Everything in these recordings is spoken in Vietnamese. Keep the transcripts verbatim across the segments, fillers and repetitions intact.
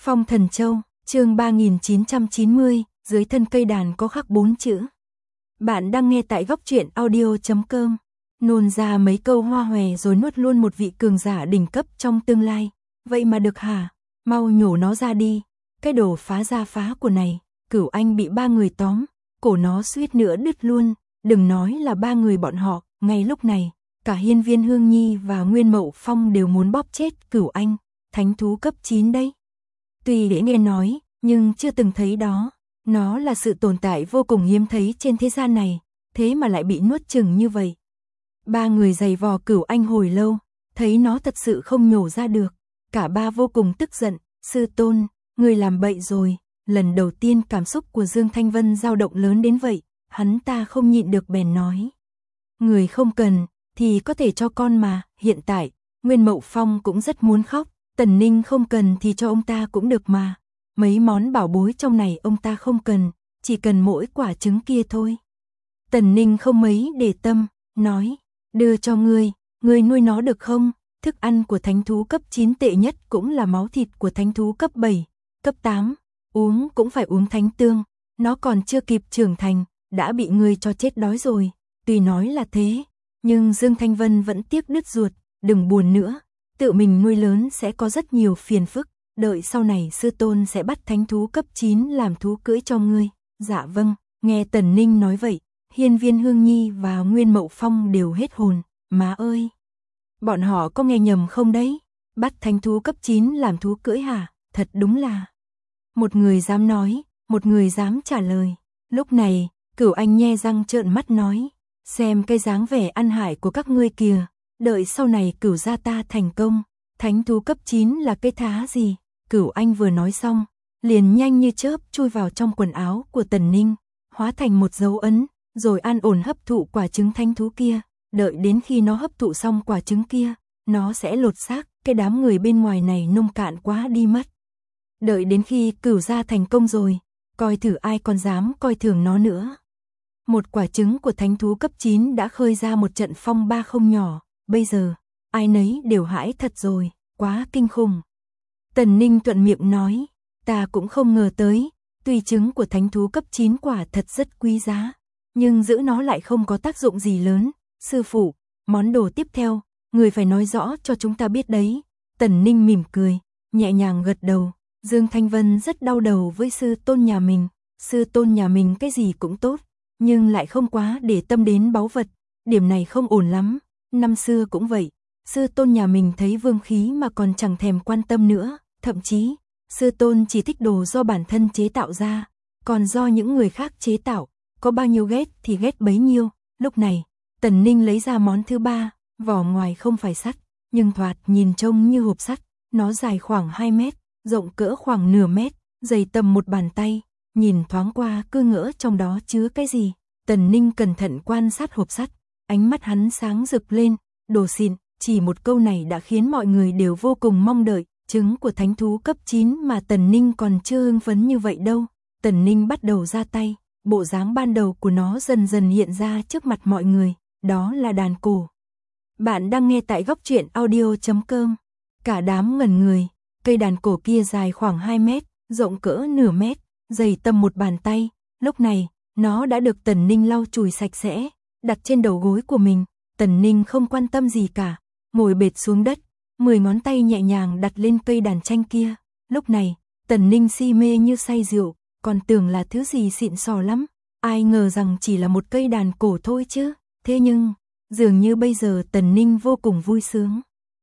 Phong Thần Châu, chương ba nghìn chín trăm chín mươi, dưới thân cây đàn có khắc bốn chữ. Bạn đang nghe tại góc truyện audio chấm com. Nôn ra mấy câu hoa hòe rồi nuốt luôn một vị cường giả đỉnh cấp trong tương lai. Vậy mà được hả? Mau nhổ nó ra đi. Cái đồ phá ra phá của này, Cửu Anh bị ba người tóm, cổ nó suýt nữa đứt luôn. Đừng nói là ba người bọn họ, ngay lúc này, cả Hiên Viên Hương Nhi và Nguyên Mậu Phong đều muốn bóp chết Cửu Anh, thánh thú cấp chín đấy. Tuy để nghe nói, nhưng chưa từng thấy đó. Nó là sự tồn tại vô cùng hiếm thấy trên thế gian này, thế mà lại bị nuốt chửng như vậy. Ba người giày vò Cửu Anh hồi lâu, thấy nó thật sự không nhổ ra được. Cả ba vô cùng tức giận, sư tôn, người làm bậy rồi. Lần đầu tiên cảm xúc của Dương Thanh Vân dao động lớn đến vậy, hắn ta không nhịn được bèn nói. Người không cần, thì có thể cho con mà, hiện tại, Nguyên Mậu Phong cũng rất muốn khóc. Tần Ninh không cần thì cho ông ta cũng được mà. Mấy món bảo bối trong này ông ta không cần, chỉ cần mỗi quả trứng kia thôi. Tần Ninh không mấy để tâm, nói, đưa cho ngươi, ngươi nuôi nó được không? Thức ăn của thánh thú cấp chín tệ nhất cũng là máu thịt của thánh thú cấp bảy, cấp tám, uống cũng phải uống thánh tương, nó còn chưa kịp trưởng thành, đã bị ngươi cho chết đói rồi. Tuy nói là thế, nhưng Dương Thanh Vân vẫn tiếc đứt ruột, đừng buồn nữa. Tự mình nuôi lớn sẽ có rất nhiều phiền phức, đợi sau này sư tôn sẽ bắt thánh thú cấp chín làm thú cưỡi cho ngươi. Dạ vâng, nghe Tần Ninh nói vậy, Hiên Viên Hương Nhi và Nguyên Mậu Phong đều hết hồn. Má ơi, bọn họ có nghe nhầm không đấy? Bắt thánh thú cấp chín làm thú cưỡi hả? Thật đúng là. Một người dám nói, một người dám trả lời. Lúc này, Cửu Anh nhe răng trợn mắt nói, xem cái dáng vẻ ăn hại của các ngươi kìa. Đợi sau này Cửu gia ta thành công, thánh thú cấp chín là cái thá gì? Cửu Anh vừa nói xong, liền nhanh như chớp chui vào trong quần áo của Tần Ninh, hóa thành một dấu ấn, rồi an ổn hấp thụ quả trứng thánh thú kia. Đợi đến khi nó hấp thụ xong quả trứng kia, nó sẽ lột xác, cái đám người bên ngoài này nông cạn quá đi mất. Đợi đến khi Cửu gia thành công rồi, coi thử ai còn dám coi thường nó nữa. Một quả trứng của thánh thú cấp chín đã khơi ra một trận phong ba không nhỏ. Bây giờ, ai nấy đều hãi thật rồi, quá kinh khủng. Tần Ninh thuận miệng nói, ta cũng không ngờ tới, tuy trứng của thánh thú cấp chín quả thật rất quý giá, nhưng giữ nó lại không có tác dụng gì lớn. Sư phụ, món đồ tiếp theo, người phải nói rõ cho chúng ta biết đấy. Tần Ninh mỉm cười, nhẹ nhàng gật đầu. Dương Thanh Vân rất đau đầu với sư tôn nhà mình. Sư tôn nhà mình cái gì cũng tốt, nhưng lại không quá để tâm đến báu vật. Điểm này không ổn lắm. Năm xưa cũng vậy, sư tôn nhà mình thấy vương khí mà còn chẳng thèm quan tâm nữa, thậm chí, sư tôn chỉ thích đồ do bản thân chế tạo ra, còn do những người khác chế tạo, có bao nhiêu ghét thì ghét bấy nhiêu. Lúc này, Tần Ninh lấy ra món thứ ba, vỏ ngoài không phải sắt, nhưng thoạt nhìn trông như hộp sắt, nó dài khoảng hai mét, rộng cỡ khoảng nửa mét, dày tầm một bàn tay, nhìn thoáng qua cứ ngỡ trong đó chứa cái gì. Tần Ninh cẩn thận quan sát hộp sắt. Ánh mắt hắn sáng rực lên, đồ xịn, chỉ một câu này đã khiến mọi người đều vô cùng mong đợi. Trứng của thánh thú cấp chín mà Tần Ninh còn chưa hưng phấn như vậy đâu. Tần Ninh bắt đầu ra tay, bộ dáng ban đầu của nó dần dần hiện ra trước mặt mọi người, đó là đàn cổ. Bạn đang nghe tại góc truyện audio chấm com. Cả đám ngẩn người, cây đàn cổ kia dài khoảng hai mét, rộng cỡ nửa mét, dày tầm một bàn tay. Lúc này, nó đã được Tần Ninh lau chùi sạch sẽ, đặt trên đầu gối của mình. Tần Ninh không quan tâm gì cả, ngồi bệt xuống đất, mười ngón tay nhẹ nhàng đặt lên cây đàn tranh kia. Lúc này, Tần Ninh si mê như say rượu, còn tưởng là thứ gì xịn sò lắm, ai ngờ rằng chỉ là một cây đàn cổ thôi chứ. Thế nhưng, dường như bây giờ Tần Ninh vô cùng vui sướng.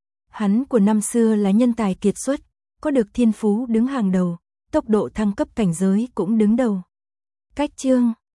Hắn của năm xưa là nhân tài kiệt xuất, có được thiên phú đứng hàng đầu, tốc độ thăng cấp cảnh giới cũng đứng đầu. Cách chương